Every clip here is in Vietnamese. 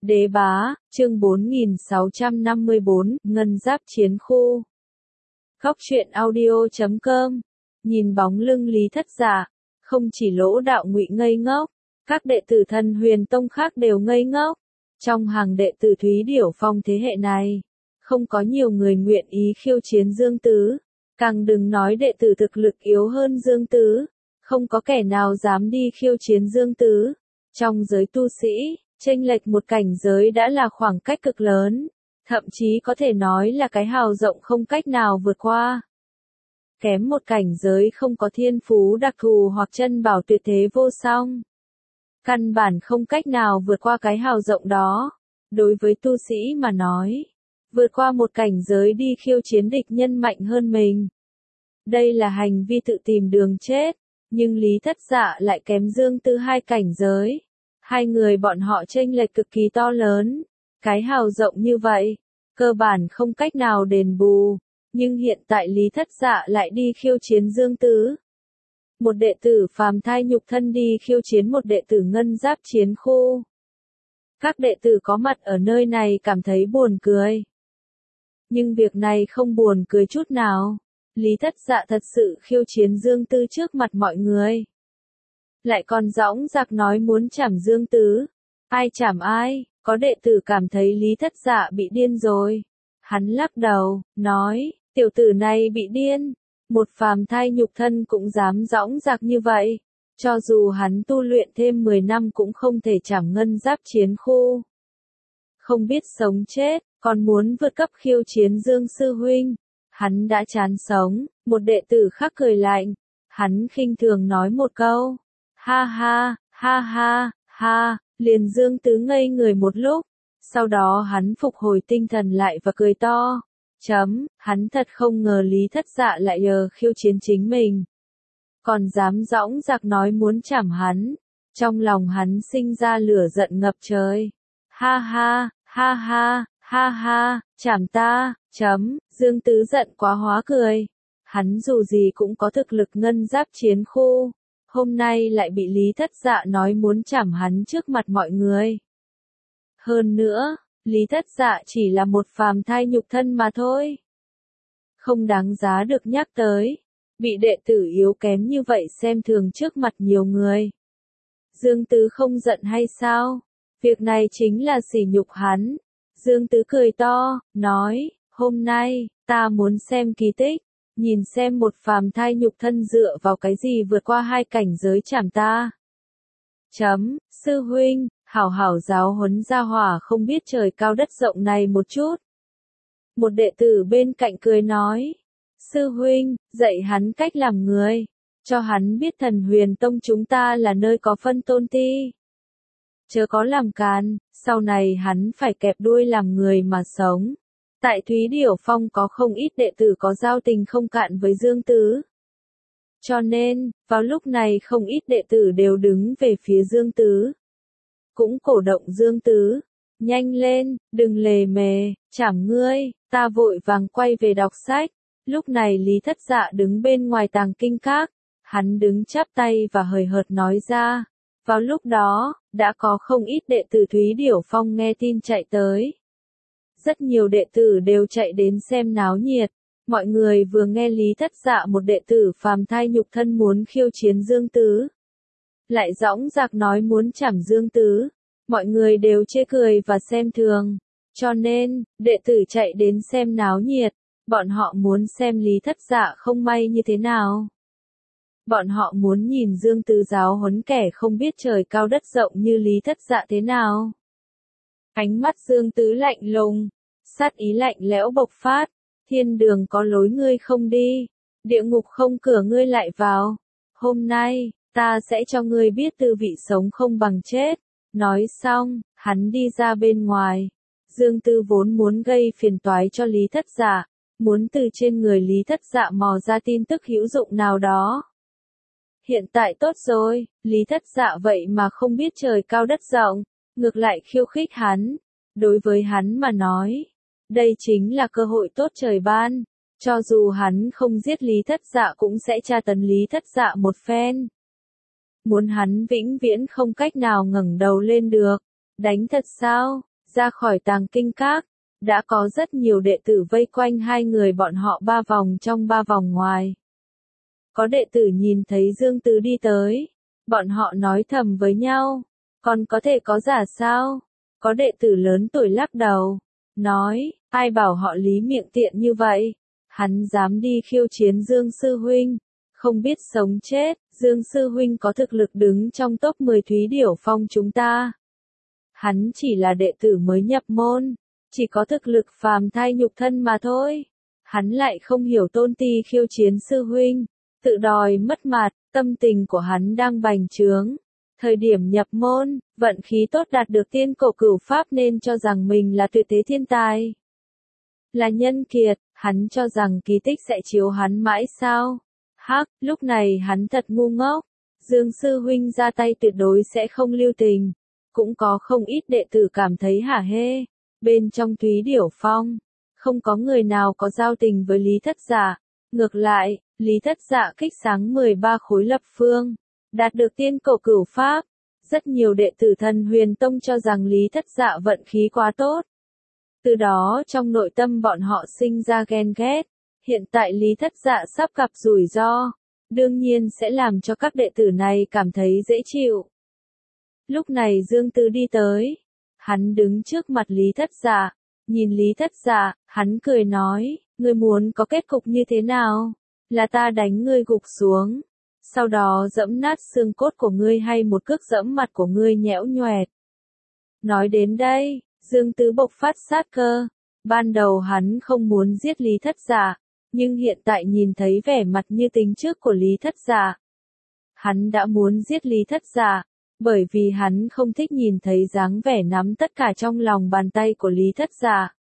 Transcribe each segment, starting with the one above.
Đế bá, chương 4654, Ngân Giáp Chiến Khu. Góc truyện audio.com. Nhìn bóng lưng Lý Thất Dạ, không chỉ Lỗ Đạo Ngụy ngây ngốc, các đệ tử Thần Huyền Tông khác đều ngây ngốc. Trong hàng đệ tử Thúy Điểu Phong thế hệ này, không có nhiều người nguyện ý khiêu chiến Dương Tứ, càng đừng nói đệ tử thực lực yếu hơn Dương Tứ, không có kẻ nào dám đi khiêu chiến Dương Tứ. Trong giới tu sĩ, chênh lệch một cảnh giới đã là khoảng cách cực lớn, thậm chí có thể nói là cái hào rộng không cách nào vượt qua. Kém một cảnh giới không có thiên phú đặc thù hoặc chân bảo tuyệt thế vô song, căn bản không cách nào vượt qua cái hào rộng đó. Đối với tu sĩ mà nói, vượt qua một cảnh giới đi khiêu chiến địch nhân mạnh hơn mình, đây là hành vi tự tìm đường chết. Nhưng Lý Thất Dạ lại kém Dương Tứ hai cảnh giới. Hai người bọn họ chênh lệch cực kỳ to lớn. Cái hào rộng như vậy, cơ bản không cách nào đền bù. Nhưng hiện tại Lý Thất Dạ lại đi khiêu chiến Dương Tứ. Một đệ tử phàm thai nhục thân đi khiêu chiến một đệ tử Ngân Giáp Chiến Khu. Các đệ tử có mặt ở nơi này cảm thấy buồn cười. Nhưng việc này không buồn cười chút nào. Lý Thất Dạ thật sự khiêu chiến Dương Tứ trước mặt mọi người. Lại còn dõng dạc nói muốn chảm Dương Tứ. Ai chảm ai, có đệ tử cảm thấy Lý Thất Dạ bị điên rồi. Hắn lắc đầu, nói, tiểu tử này bị điên. Một phàm thai nhục thân cũng dám dõng dạc như vậy. Cho dù hắn tu luyện thêm 10 năm cũng không thể chảm Ngân Giáp Chiến Khu. Không biết sống chết, còn muốn vượt cấp khiêu chiến Dương Sư Huynh. Hắn đã chán sống, một đệ tử khác cười lạnh. Hắn khinh thường nói một câu. Ha ha, ha ha, ha, liền Dương Tứ ngây người một lúc. Sau đó hắn phục hồi tinh thần lại và cười to. Hắn thật không ngờ Lý Thất Dạ lại khiêu chiến chính mình. Còn dám dõng dạc nói muốn chảm hắn. Trong lòng hắn sinh ra lửa giận ngập trời. Ha ha, ha ha, ha ha, chảm ta. Dương Tứ giận quá hóa cười. Hắn dù gì cũng có thực lực Ngân Giáp Chiến Khu. Hôm nay lại bị Lý Thất Dạ nói muốn chảm hắn trước mặt mọi người. Hơn nữa, Lý Thất Dạ chỉ là một phàm thai nhục thân mà thôi. Không đáng giá được nhắc tới. Bị đệ tử yếu kém như vậy xem thường trước mặt nhiều người. Dương Tứ không giận hay sao? Việc này chính là sỉ nhục hắn. Dương Tứ cười to, nói, hôm nay, ta muốn xem kỳ tích. Nhìn xem một phàm thai nhục thân dựa vào cái gì vượt qua hai cảnh giới chảm ta. Sư huynh, hảo hảo giáo huấn gia hỏa không biết trời cao đất rộng này một chút. Một đệ tử bên cạnh cười nói. Sư huynh, dạy hắn cách làm người. Cho hắn biết Thần Huyền Tông chúng ta là nơi có phân tôn ti. Chớ có làm càn, sau này hắn phải kẹp đuôi làm người mà sống. Tại Thúy Điểu Phong có không ít đệ tử có giao tình không cạn với Dương Tứ. Cho nên, vào lúc này không ít đệ tử đều đứng về phía Dương Tứ. Cũng cổ động Dương Tứ. Nhanh lên, đừng lề mề, chảm ngươi, ta vội vàng quay về đọc sách. Lúc này Lý Thất Dạ đứng bên ngoài tàng kinh các. Hắn đứng chắp tay và hời hợt nói ra. Vào lúc đó, đã có không ít đệ tử Thúy Điểu Phong nghe tin chạy tới. Rất nhiều đệ tử đều chạy đến xem náo nhiệt. Mọi người vừa nghe Lý Thất Dạ một đệ tử phàm thai nhục thân muốn khiêu chiến Dương Tứ. Lại dõng dạc nói muốn chảm Dương Tứ. Mọi người đều chê cười và xem thường. Cho nên, đệ tử chạy đến xem náo nhiệt. Bọn họ muốn xem Lý Thất Dạ không may như thế nào. Bọn họ muốn nhìn Dương Tứ giáo huấn kẻ không biết trời cao đất rộng như Lý Thất Dạ thế nào. Ánh mắt Dương Tứ lạnh lùng, sát ý lạnh lẽo bộc phát. Thiên đường có lối ngươi không đi, địa ngục không cửa ngươi lại vào. Hôm nay, ta sẽ cho ngươi biết tư vị sống không bằng chết. Nói xong, hắn đi ra bên ngoài. Dương Tứ vốn muốn gây phiền toái cho Lý Thất Dạ, muốn từ trên người Lý Thất Dạ mò ra tin tức hữu dụng nào đó. Hiện tại tốt rồi, Lý Thất Dạ vậy mà không biết trời cao đất rộng, ngược lại khiêu khích hắn. Đối với hắn mà nói, đây chính là cơ hội tốt trời ban. Cho dù hắn không giết Lý Thất Dạ cũng sẽ tra tấn Lý Thất Dạ một phen. Muốn hắn vĩnh viễn không cách nào ngẩng đầu lên được. Đánh thật sao? Ra khỏi tàng kinh các, đã có rất nhiều đệ tử vây quanh hai người bọn họ 3 vòng trong 3 vòng ngoài. Có đệ tử nhìn thấy Dương Tứ đi tới, bọn họ nói thầm với nhau, còn có thể có giả sao? Có đệ tử lớn tuổi lắc đầu, nói, ai bảo họ Lý miệng tiện như vậy, hắn dám đi khiêu chiến Dương Sư Huynh, không biết sống chết, Dương Sư Huynh có thực lực đứng trong top 10 Thúy Điểu Phong chúng ta. Hắn chỉ là đệ tử mới nhập môn, chỉ có thực lực phàm thai nhục thân mà thôi. Hắn lại không hiểu tôn ti khiêu chiến Sư Huynh, tự đòi mất mặt, tâm tình của hắn đang bành trướng. Thời điểm nhập môn, vận khí tốt đạt được tiên cổ cửu pháp nên cho rằng mình là tuyệt thế thiên tài. Là nhân kiệt, hắn cho rằng kỳ tích sẽ chiếu hắn mãi sao. Hắc, lúc này hắn thật ngu ngốc. Dương Sư Huynh ra tay tuyệt đối sẽ không lưu tình. Cũng có không ít đệ tử cảm thấy hả hê. Bên trong Thúy Điểu Phong, không có người nào có giao tình với Lý Thất Dạ. Ngược lại, Lý Thất Dạ kích sáng 13 khối lập phương, đạt được tiên cổ cửu pháp. Rất nhiều đệ tử Thần Huyền Tông cho rằng Lý Thất Dạ vận khí quá tốt. Từ đó trong nội tâm bọn họ sinh ra ghen ghét. Hiện tại Lý Thất Dạ sắp gặp rủi ro, đương nhiên sẽ làm cho các đệ tử này cảm thấy dễ chịu. Lúc này Dương Tứ đi tới, hắn đứng trước mặt Lý Thất Dạ, nhìn Lý Thất Dạ, hắn cười nói, ngươi muốn có kết cục như thế nào? Là ta đánh ngươi gục xuống, sau đó giẫm nát xương cốt của ngươi hay một cước giẫm mặt của ngươi nhẽo nhoẹt. Nói đến đây, Dương Tứ bộc phát sát cơ, ban đầu hắn không muốn giết Lý Thất Dạ, nhưng hiện tại nhìn thấy vẻ mặt như tính trước của Lý Thất Dạ, hắn đã muốn giết Lý Thất Dạ, bởi vì hắn không thích nhìn thấy dáng vẻ nắm tất cả trong lòng bàn tay của Lý Thất Dạ.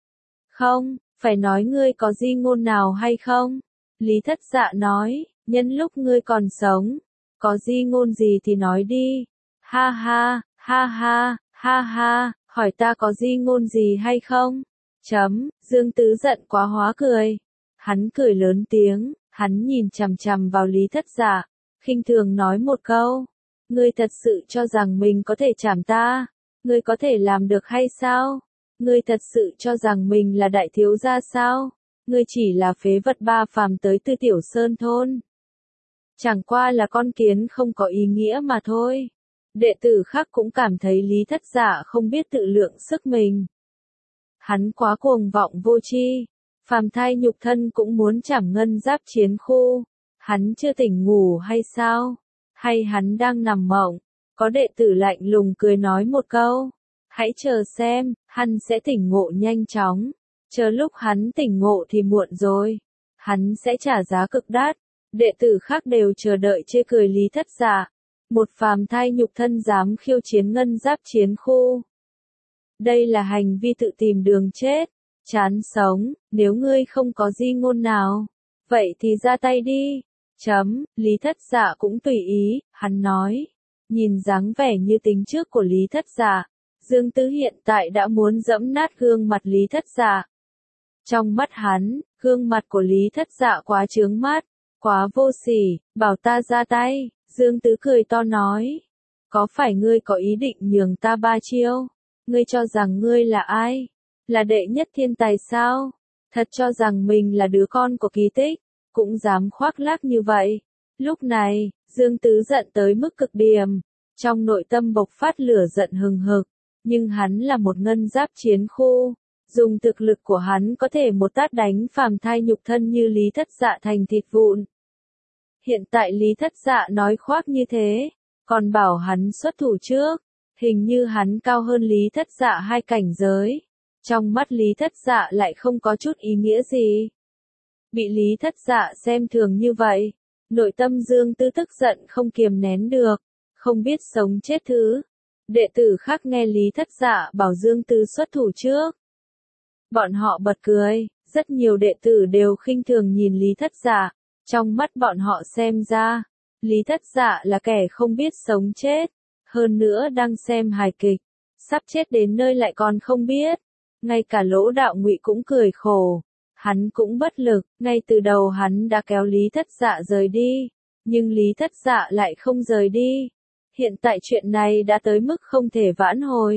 Không, phải nói ngươi có di ngôn nào hay không? Lý Thất Dạ nói, nhân lúc ngươi còn sống, có di ngôn gì thì nói đi. Ha ha, ha ha, ha ha, hỏi ta có di ngôn gì hay không? Dương Tứ giận quá hóa cười. Hắn cười lớn tiếng, hắn nhìn chằm chằm vào Lý Thất Dạ, khinh thường nói một câu. Ngươi thật sự cho rằng mình có thể chảm ta? Ngươi có thể làm được hay sao? Ngươi thật sự cho rằng mình là đại thiếu gia sao? Ngươi chỉ là phế vật ba phàm tới từ Tiểu Sơn Thôn. Chẳng qua là con kiến không có ý nghĩa mà thôi. Đệ tử khác cũng cảm thấy Lý Thất Dạ không biết tự lượng sức mình. Hắn quá cuồng vọng vô tri. Phàm thai nhục thân cũng muốn chảm ngân giáp chiến khu. Hắn chưa tỉnh ngủ hay sao? Hay hắn đang nằm mộng? Có đệ tử lạnh lùng cười nói một câu. Hãy chờ xem, hắn sẽ tỉnh ngộ nhanh chóng. Chờ lúc hắn tỉnh ngộ thì muộn rồi. Hắn sẽ trả giá cực đắt. Đệ tử khác đều chờ đợi chê cười Lý Thất Dạ. Một phàm thai nhục thân dám khiêu chiến ngân giáp chiến khu. Đây là hành vi tự tìm đường chết. Chán sống, nếu ngươi không có di ngôn nào, vậy thì ra tay đi. Lý Thất Dạ cũng tùy ý, hắn nói. Nhìn dáng vẻ như tính trước của Lý Thất Dạ, Dương Tứ hiện tại đã muốn giẫm nát gương mặt Lý Thất Dạ. Trong mắt hắn, gương mặt của Lý Thất Dạ quá chướng mắt, quá vô sỉ, bảo ta ra tay. Dương Tứ cười to nói. Có phải ngươi có ý định nhường ta 3 chiêu? Ngươi cho rằng ngươi là ai? Là đệ nhất thiên tài sao? Thật cho rằng mình là đứa con của kỳ tích, cũng dám khoác lác như vậy. Lúc này, Dương Tứ giận tới mức cực điểm, trong nội tâm bộc phát lửa giận hừng hực, nhưng hắn là một ngân giáp chiến khu, dùng thực lực của hắn có thể một tát đánh phàm thai nhục thân như Lý Thất Dạ thành thịt vụn. Hiện tại Lý Thất Dạ nói khoác như thế, còn bảo hắn xuất thủ trước, hình như hắn cao hơn Lý Thất Dạ 2 cảnh giới. Trong mắt Lý Thất Dạ lại không có chút ý nghĩa gì. Bị Lý Thất Dạ xem thường như vậy, nội tâm Dương Tứ tức giận không kiềm nén được, không biết sống chết thứ. Đệ tử khác nghe Lý Thất Dạ bảo Dương Tứ xuất thủ trước. Bọn họ bật cười, rất nhiều đệ tử đều khinh thường nhìn Lý Thất Dạ, trong mắt bọn họ xem ra, Lý Thất Dạ là kẻ không biết sống chết, hơn nữa đang xem hài kịch, sắp chết đến nơi lại còn không biết. Ngay cả Lỗ Đạo Ngụy cũng cười khổ, hắn cũng bất lực, ngay từ đầu hắn đã kéo Lý Thất Dạ rời đi, nhưng Lý Thất Dạ lại không rời đi. Hiện tại chuyện này đã tới mức không thể vãn hồi,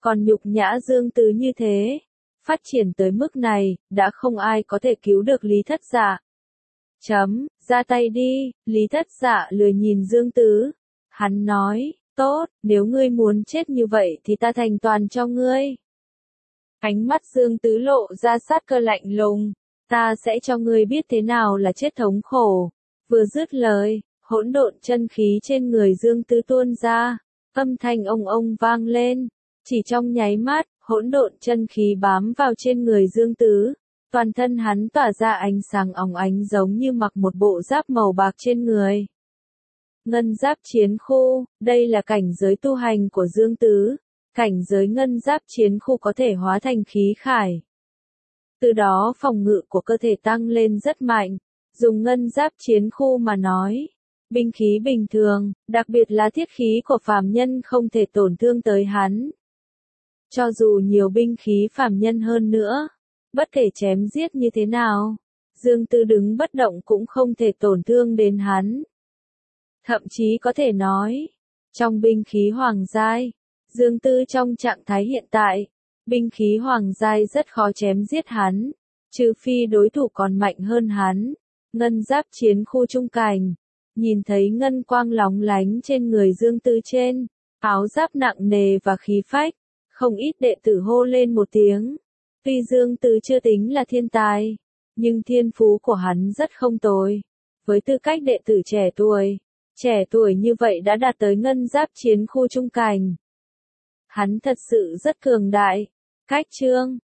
còn nhục nhã Dương Tứ như thế. Phát triển tới mức này, đã không ai có thể cứu được Lý Thất Dạ. Ra tay đi, Lý Thất Dạ lười nhìn Dương Tứ. Hắn nói, tốt, nếu ngươi muốn chết như vậy thì ta thành toàn cho ngươi. Ánh mắt Dương Tứ lộ ra sát cơ lạnh lùng, ta sẽ cho ngươi biết thế nào là chết thống khổ. Vừa dứt lời, hỗn độn chân khí trên người Dương Tứ tuôn ra, âm thanh ông vang lên, chỉ trong nháy mắt, hỗn độn chân khí bám vào trên người Dương Tứ, toàn thân hắn tỏa ra ánh sáng óng ánh giống như mặc một bộ giáp màu bạc trên người. Ngân giáp chiến khu, đây là cảnh giới tu hành của Dương Tứ, cảnh giới ngân giáp chiến khu có thể hóa thành khí khải. Từ đó phòng ngự của cơ thể tăng lên rất mạnh, dùng ngân giáp chiến khu mà nói. Binh khí bình thường, đặc biệt là thiết khí của phàm nhân không thể tổn thương tới hắn. Cho dù nhiều binh khí phàm nhân hơn nữa, bất kể chém giết như thế nào, Dương Tứ đứng bất động cũng không thể tổn thương đến hắn. Thậm chí có thể nói, trong binh khí hoàng giai, Dương Tứ trong trạng thái hiện tại, binh khí hoàng giai rất khó chém giết hắn, trừ phi đối thủ còn mạnh hơn hắn. Ngân giáp chiến khu trung cảnh, nhìn thấy ngân quang lóng lánh trên người Dương Tứ trên, áo giáp nặng nề và khí phách, không ít đệ tử hô lên một tiếng. Tuy Dương Tứ chưa tính là thiên tài, nhưng thiên phú của hắn rất không tồi. Với tư cách đệ tử trẻ tuổi như vậy đã đạt tới ngân giáp chiến khu trung cảnh. Hắn thật sự rất cường đại. Cách chương